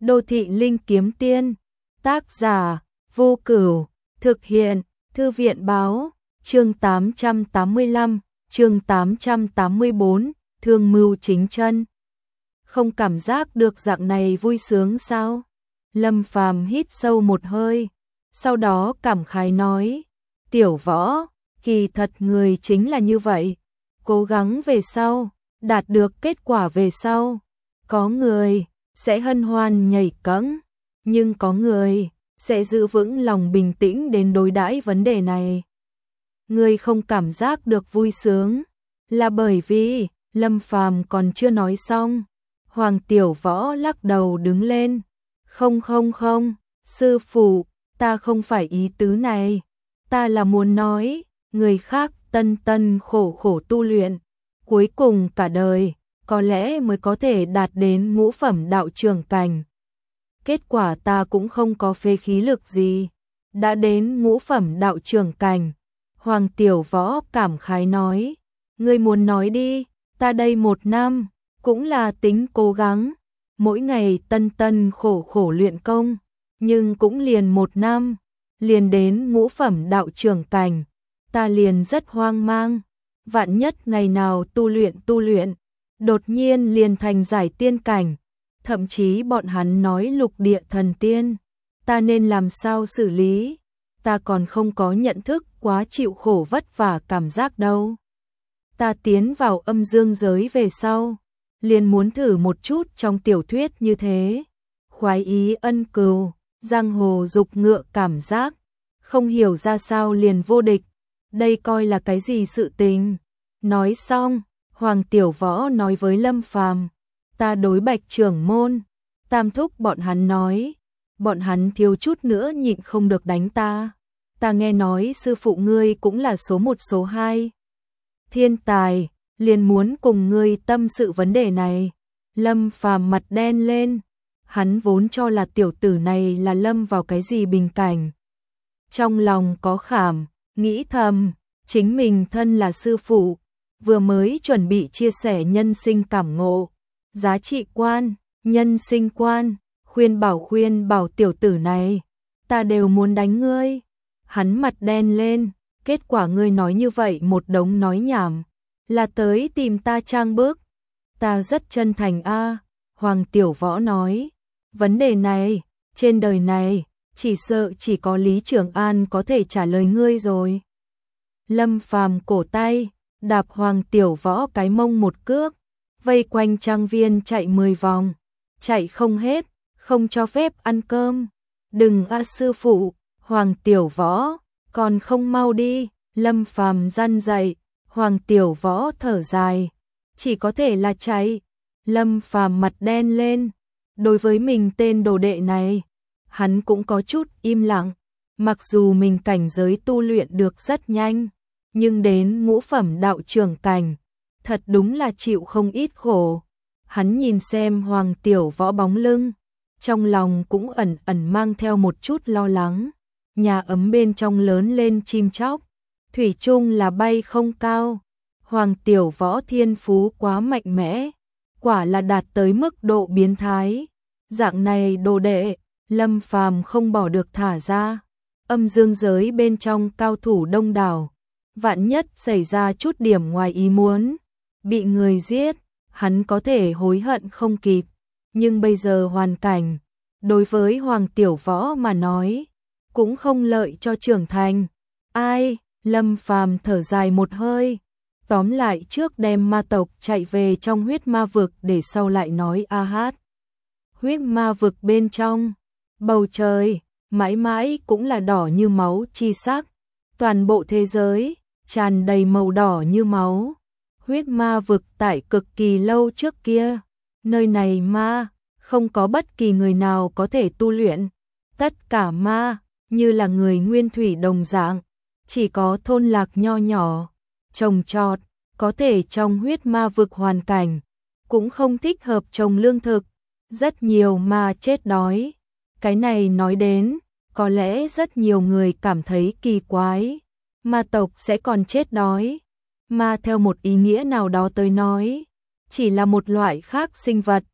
Đô thị linh kiếm tiên, tác giả Vô Cửu, thực hiện Thư viện báo, chương 885, chương 884, thương mưu chính chân. Không cảm giác được dạng này vui sướng sao? Lâm Phàm hít sâu một hơi, sau đó cảm khái nói, Tiểu Võ, kỳ thật người chính là như vậy, cố gắng về sau, đạt được kết quả về sau. Có người sẽ hân hoan nhảy cẫng, nhưng có người sẽ giữ vững lòng bình tĩnh đến đối đãi vấn đề này. Người không cảm giác được vui sướng, là bởi vì Lâm Phàm còn chưa nói xong. Hoàng Tiểu Võ lắc đầu đứng lên. Không, sư phụ, ta không phải ý tứ này. Ta là muốn nói, người khác tân khổ tu luyện, cuối cùng cả đời, có lẽ mới có thể đạt đến ngũ phẩm đạo trưởng cảnh. Kết quả ta cũng không có phế khí lực gì, đã đến ngũ phẩm đạo trưởng cảnh. Hoàng Tiểu Võ cảm khái nói, ngươi muốn nói đi, ta đây 1 năm, cũng là tính cố gắng, mỗi ngày tân khổ luyện công, nhưng cũng liền 1 năm, liền đến ngũ phẩm đạo trưởng cảnh, ta liền rất hoang mang, vạn nhất ngày nào tu luyện, đột nhiên liền thành giải tiên cảnh, thậm chí bọn hắn nói lục địa thần tiên, ta nên làm sao xử lý, ta còn không có nhận thức quá chịu khổ vất vả cảm giác đâu. Ta tiến vào âm dương giới về sau, liền muốn thử một chút trong tiểu thuyết như thế, khoái ý ân cừu, giang hồ dục ngựa cảm giác, không hiểu ra sao liền vô địch, đây coi là cái gì sự tình. Nói xong, Hoàng Tiểu Võ nói với Lâm Phàm, ta đối Bạch trưởng môn, Tam thúc bọn hắn nói, bọn hắn thiếu chút nữa nhịn không được đánh ta. Ta nghe nói sư phụ ngươi cũng là số 1 số 2 thiên tài, liền muốn cùng ngươi tâm sự vấn đề này. Lâm Phàm mặt đen lên, hắn vốn cho là tiểu tử này là lâm vào cái gì bình cảnh. Trong lòng có khảm, nghĩ thầm, chính mình thân là sư phụ, vừa mới chuẩn bị chia sẻ nhân sinh cảm ngộ, giá trị quan, nhân sinh quan, khuyên bảo tiểu tử này, ta đều muốn đánh ngươi. Hắn mặt đen lên, kết quả ngươi nói như vậy một đống nói nhảm, là tới tìm ta trang bức. Ta rất chân thành a. Hoàng Tiểu Võ nói, vấn đề này, trên đời này, chỉ sợ chỉ có Lý Trường An có thể trả lời ngươi rồi. Lâm Phàm cổ tay, đạp Hoàng Tiểu Võ cái mông một cước, vây quanh trang viên chạy 10 vòng, chạy không hết, không cho phép ăn cơm. Đừng a sư phụ, Hoàng Tiểu Võ, còn không mau đi. Lâm Phàm răn dạy, Hoàng Tiểu Võ thở dài, chỉ có thể là chạy. Lâm Phàm mặt đen lên, đối với mình tên đồ đệ này, hắn cũng có chút im lặng, mặc dù mình cảnh giới tu luyện được rất nhanh, nhưng đến ngũ phẩm đạo trưởng cảnh, thật đúng là chịu không ít khổ. Hắn nhìn xem Hoàng Tiểu Võ bóng lưng, trong lòng cũng ẩn mang theo một chút lo lắng. Nhà ấm bên trong lớn lên chim chóc, thủy chung là bay không cao. Hoàng Tiểu Võ thiên phú quá mạnh mẽ, quả là đạt tới mức độ biến thái. Dạng này đồ đệ, Lâm Phàm không bỏ được thả ra. Âm dương giới bên trong cao thủ đông đảo, vạn nhất xảy ra chút điểm ngoài ý muốn, bị người giết, hắn có thể hối hận không kịp. Nhưng bây giờ hoàn cảnh, đối với Hoàng Tiểu Võ mà nói, cũng không lợi cho trưởng thành. Ai, Lâm Phàm thở dài một hơi, tóm lại trước đem ma tộc chạy về trong huyết ma vực để sau lại nói a hát. Huyết ma vực bên trong, bầu trời, mãi mãi cũng là đỏ như máu chi sắc, toàn bộ thế giới, tràn đầy màu đỏ như máu. Huyết ma vực tại cực kỳ lâu trước kia, nơi này ma, không có bất kỳ người nào có thể tu luyện, tất cả ma, như là người nguyên thủy đồng dạng, chỉ có thôn lạc nho nhỏ, trồng trọt, có thể trong huyết ma vực hoàn cảnh, cũng không thích hợp trồng lương thực, rất nhiều ma chết đói. Cái này nói đến, có lẽ rất nhiều người cảm thấy kỳ quái, ma tộc sẽ còn chết đói. Ma theo một ý nghĩa nào đó tới nói, chỉ là một loại khác sinh vật.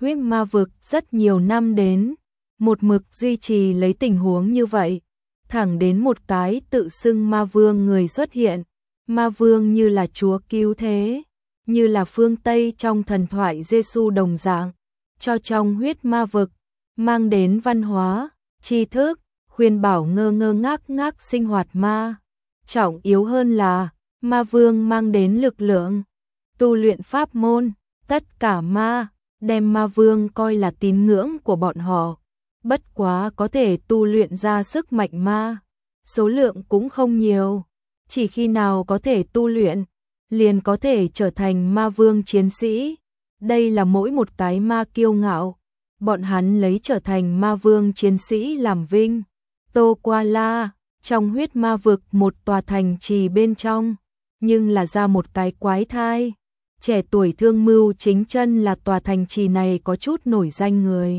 Huyết ma vực rất nhiều năm đến, một mực duy trì lấy tình huống như vậy, thẳng đến một cái tự xưng ma vương người xuất hiện. Ma vương như là chúa cứu thế, như là phương Tây trong thần thoại Giêsu đồng dạng, cho trong huyết ma vực mang đến văn hóa, tri thức, khuyên bảo ngơ ngơ ngác ngác sinh hoạt ma. Trọng yếu hơn là ma vương mang đến lực lượng, tu luyện pháp môn, tất cả ma đem ma vương coi là tín ngưỡng của bọn họ, bất quá có thể tu luyện ra sức mạnh ma, số lượng cũng không nhiều, chỉ khi nào có thể tu luyện, liền có thể trở thành ma vương chiến sĩ. Đây là mỗi một cái ma kiêu ngạo, bọn hắn lấy trở thành ma vương chiến sĩ làm vinh. Tô Qua La, trong huyết ma vực một tòa thành trì bên trong, nhưng là ra một cái quái thai. Trẻ tuổi Thương Mưu Chính Chân là tòa thành trì này có chút nổi danh người.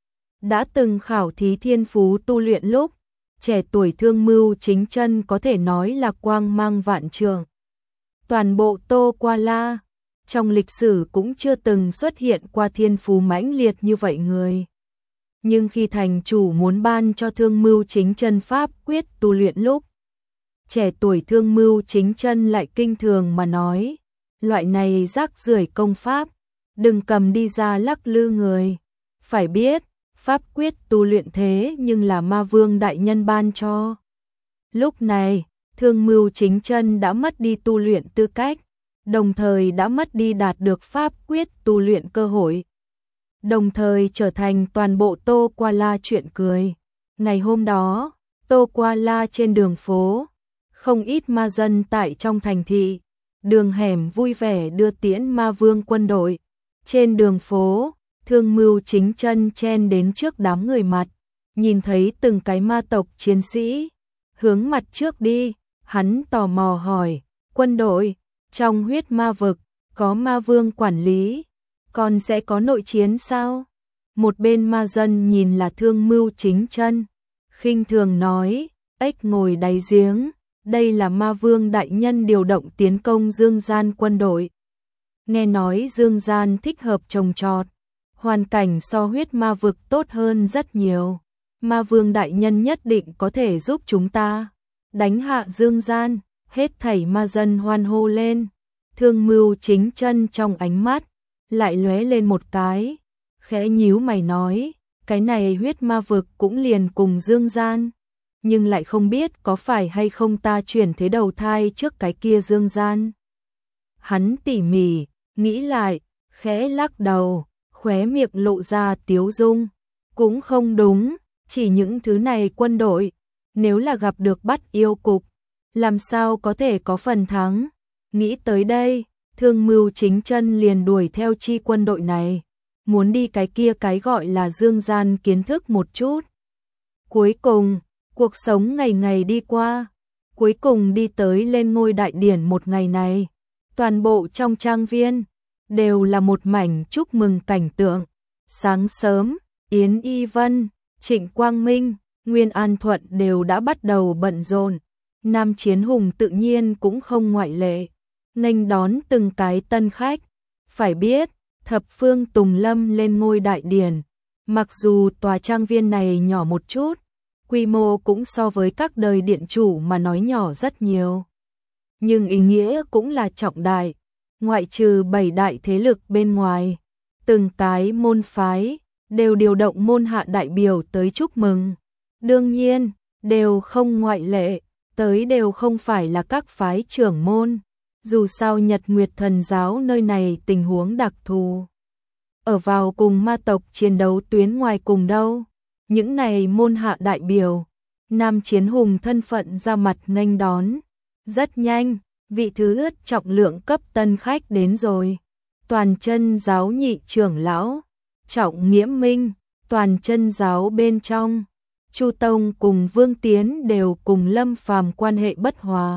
Đã từng khảo thí thiên phú tu luyện lúc, trẻ tuổi Thương Mưu Chính Chân có thể nói là quang mang vạn trượng. Toàn bộ Tô Qua La, trong lịch sử cũng chưa từng xuất hiện qua thiên phú mãnh liệt như vậy người. Nhưng khi thành chủ muốn ban cho Thương Mưu Chính Chân pháp quyết tu luyện lúc, trẻ tuổi Thương Mưu Chính Chân lại kinh thường mà nói, loại này rác rưởi công pháp, đừng cầm đi ra lắc lư người. Phải biết, pháp quyết tu luyện thế nhưng là ma vương đại nhân ban cho. Lúc này, Thương Mưu Chính Chân đã mất đi tu luyện tư cách, đồng thời đã mất đi đạt được pháp quyết tu luyện cơ hội, đồng thời trở thành toàn bộ Tô Qua La chuyện cười. Ngày hôm đó, Tô Qua La trên đường phố, không ít ma dân tại trong thành thị, đường hẻm vui vẻ đưa tiễn ma vương quân đội. Trên đường phố, Thương Mưu Chính Chân chen đến trước đám người mặt, nhìn thấy từng cái ma tộc chiến sĩ, hướng mặt trước đi, hắn tò mò hỏi, quân đội, trong huyết ma vực, có ma vương quản lý, còn sẽ có nội chiến sao? Một bên ma dân nhìn là Thương Mưu Chính Chân, khinh thường nói, ếch ngồi đáy giếng, đây là ma vương đại nhân điều động tiến công Dương Gian quân đội. Nghe nói Dương Gian thích hợp trồng trọt, hoàn cảnh so huyết ma vực tốt hơn rất nhiều. Ma vương đại nhân nhất định có thể giúp chúng ta đánh hạ Dương Gian, hết thảy ma dân hoan hô lên. Thương Mưu Chính Chân trong ánh mắt lại lóe lên một cái, khẽ nhíu mày nói, cái này huyết ma vực cũng liền cùng Dương Gian, nhưng lại không biết có phải hay không ta chuyển thế đầu thai trước cái kia Dương Gian. Hắn tỉ mỉ nghĩ lại, khẽ lắc đầu, khóe miệng lộ ra tiếu dung, cũng không đúng, chỉ những thứ này quân đội, nếu là gặp được bắt yêu cục, làm sao có thể có phần thắng. Nghĩ tới đây, Thương Mưu Chính Chân liền đuổi theo chi quân đội này, muốn đi cái kia cái gọi là Dương Gian kiến thức một chút. Cuối cùng, cuộc sống ngày ngày đi qua, cuối cùng đi tới lên ngôi đại điển một ngày này, toàn bộ trong trang viên đều là một mảnh chúc mừng cảnh tượng. Sáng sớm, Yến Y Vân, Trịnh Quang Minh, Nguyên An Thuận đều đã bắt đầu bận rộn, Nam Chiến Hùng tự nhiên cũng không ngoại lệ, nghênh đón từng cái tân khách. Phải biết, thập phương Tùng Lâm lên ngôi đại điển, mặc dù tòa trang viên này nhỏ một chút, quy mô cũng so với các đời điện chủ mà nói nhỏ rất nhiều, nhưng ý nghĩa cũng là trọng đại. Ngoại trừ 7 đại thế lực bên ngoài, từng cái môn phái đều điều động môn hạ đại biểu tới chúc mừng. Đương nhiên, đều không ngoại lệ, tới đều không phải là các phái trưởng môn, dù sao Nhật Nguyệt Thần giáo nơi này tình huống đặc thù, ở vào cùng ma tộc chiến đấu tuyến ngoài cùng đâu. Những này môn hạ đại biểu, Nam Chiến Hùng thân phận ra mặt nghênh đón. Rất nhanh, vị thứ ước trọng lượng cấp tân khách đến rồi. Toàn Chân giáo nhị trưởng lão, Trọng Nghiễm Minh, Toàn Chân giáo bên trong, Chu Tông cùng Vương Tiến đều cùng Lâm Phàm quan hệ bất hòa.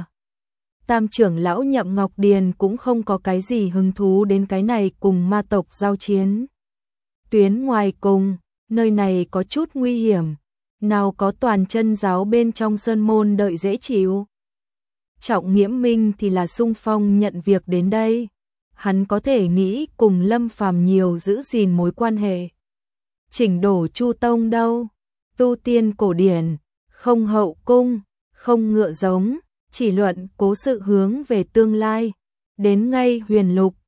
Tam trưởng lão Nhậm Ngọc Điền cũng không có cái gì hứng thú đến cái này cùng ma tộc giao chiến. Tuyến ngoài cùng, nơi này có chút nguy hiểm, nào có Toàn Chân giáo bên trong sơn môn đợi dễ chịu. Trọng Nghiễm Minh thì là xung phong nhận việc đến đây. hắn có thể nghĩ cùng Lâm Phàm nhiều giữ gìn mối quan hệ. Chỉnh đổ Chu Tông đâu, tu tiên cổ điển, không hậu cung, không ngựa giống, chỉ luận cố sự hướng về tương lai. Đến ngay Huyền Lục,